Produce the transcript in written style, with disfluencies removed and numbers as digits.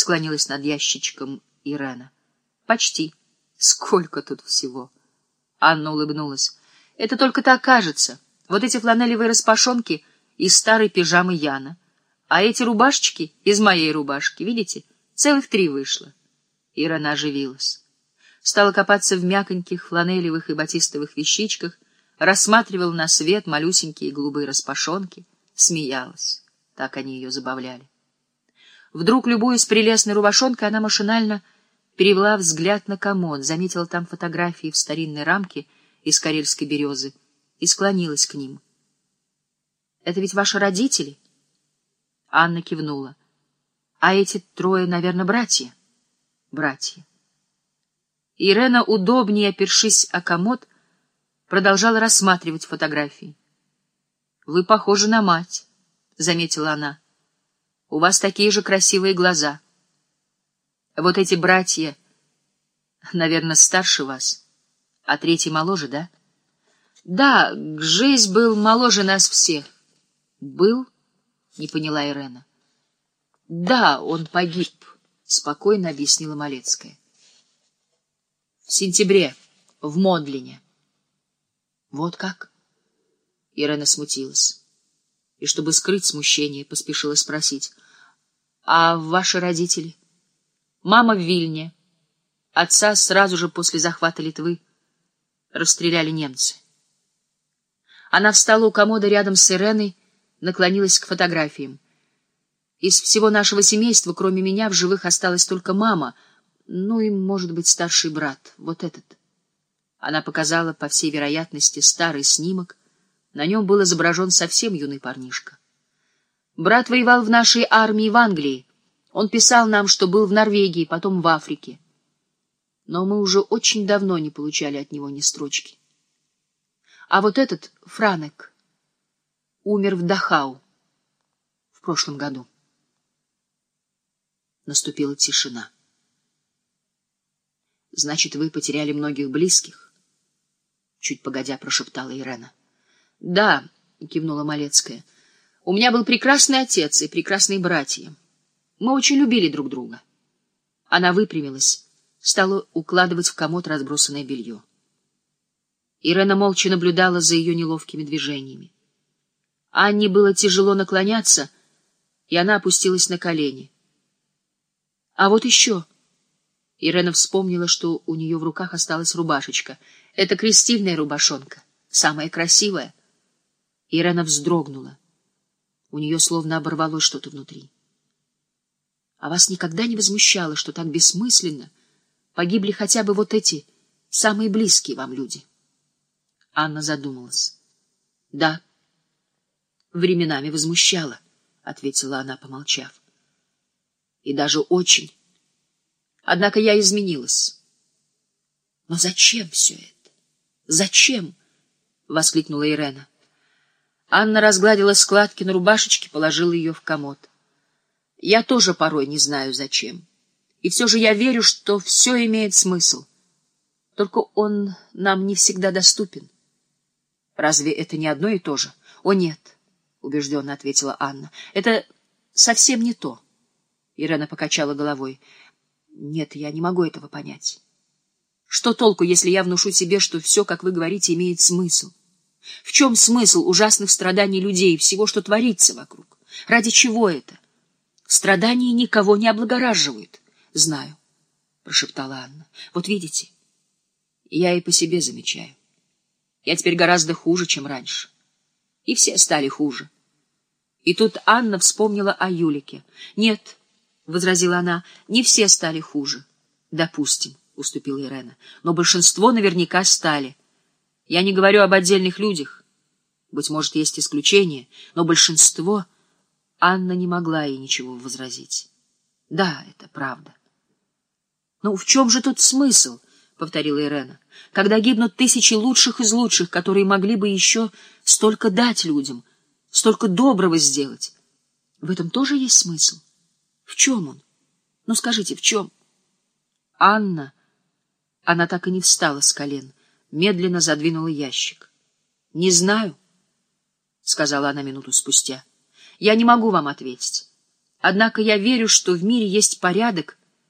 склонилась над ящичком Ирена. Почти. Сколько тут всего? Анна улыбнулась. Это только так кажется. Вот эти фланелевые распашонки из старой пижамы Яна. А эти рубашечки из моей рубашки, видите? Целых 3 вышло. Ирена оживилась. Стала копаться в мяконьких фланелевых и батистовых вещичках, рассматривала на свет малюсенькие голубые распашонки, смеялась. Так они ее забавляли. Вдруг, любуясь прелестной рубашонкой, она машинально перевела взгляд на комод, заметила там фотографии в старинной рамке из карельской березы и склонилась к ним. — Это ведь ваши родители? Анна кивнула. — А эти 3, наверное, братья? — Братья. Ирена, удобнее опершись о комод, продолжала рассматривать фотографии. — Вы похожи на мать, — заметила она. — У вас такие же красивые глаза. Вот эти братья, наверное, старше вас, а 3 моложе, да? — Да, Гжесь был моложе нас всех. — Был? — не поняла Ирена. — Да, он погиб, — спокойно объяснила Малецкая. — В сентябре, в Модлине. — Вот как? Ирена смутилась. И, чтобы скрыть смущение, поспешила спросить. — А ваши родители? — Мама в Вильне. Отца сразу же после захвата Литвы расстреляли немцы. Она встала у комода рядом с Иреной, наклонилась к фотографиям. Из всего нашего семейства, кроме меня, в живых осталась только мама, ну и, может быть, старший брат, вот этот. Она показала, по всей вероятности, старый снимок. На нем был изображен совсем юный парнишка. Брат воевал в нашей армии в Англии. Он писал нам, что был в Норвегии, потом в Африке. Но мы уже очень давно не получали от него ни строчки. А вот этот, Франек, умер в Дахау в прошлом году. Наступила тишина. — Значит, вы потеряли многих близких? — чуть погодя прошептала Ирена. — Да, — кивнула Малецкая. — У меня был прекрасный отец и прекрасные братья. Мы очень любили друг друга. Она выпрямилась, стала укладывать в комод разбросанное белье. Ирена молча наблюдала за ее неловкими движениями. Анне было тяжело наклоняться, и она опустилась на колени. — А вот еще... Ирена вспомнила, что у нее в руках осталась рубашечка. Это крестильная рубашонка, самая красивая. Ирена вздрогнула. У нее словно оборвалось что-то внутри. — А вас никогда не возмущало, что так бессмысленно погибли хотя бы вот эти самые близкие вам люди? Анна задумалась. — Да, временами возмущало, — ответила она, помолчав. — И даже очень. Однако я изменилась. — Но зачем все это? Зачем? — воскликнула Ирена. Анна разгладила складки на рубашечке, положила ее в комод. — Я тоже порой не знаю, зачем. И все же я верю, что все имеет смысл. Только он нам не всегда доступен. Разве это не одно и то же? — О, нет, — убежденно ответила Анна. — Это совсем не то. Ирена покачала головой. Нет, я не могу этого понять. Что толку, если я внушу себе, что все, как вы говорите, имеет смысл? В чем смысл ужасных страданий людей и всего, что творится вокруг? Ради чего это? Страдания никого не облагораживают. — Знаю, — прошептала Анна. — Вот видите, я и по себе замечаю. Я теперь гораздо хуже, чем раньше. И все стали хуже. И тут Анна вспомнила о Юлике. — Нет, — возразила она, — не все стали хуже. — Допустим, — уступила Ирена, — но большинство наверняка стали. Я не говорю об отдельных людях. Быть может, есть исключения, но большинство... Анна не могла ей ничего возразить. — Да, это правда. — Ну, в чем же тут смысл? — повторила Ирена. — Когда гибнут тысячи лучших из лучших, которые могли бы еще столько дать людям, столько доброго сделать. В этом тоже есть смысл? В чем он? Ну, скажите, в чем? Анна... Она так и не встала с колен, медленно задвинула ящик. — Не знаю, — сказала она минуту спустя. — Я не могу вам ответить. Однако я верю, что в мире есть порядок,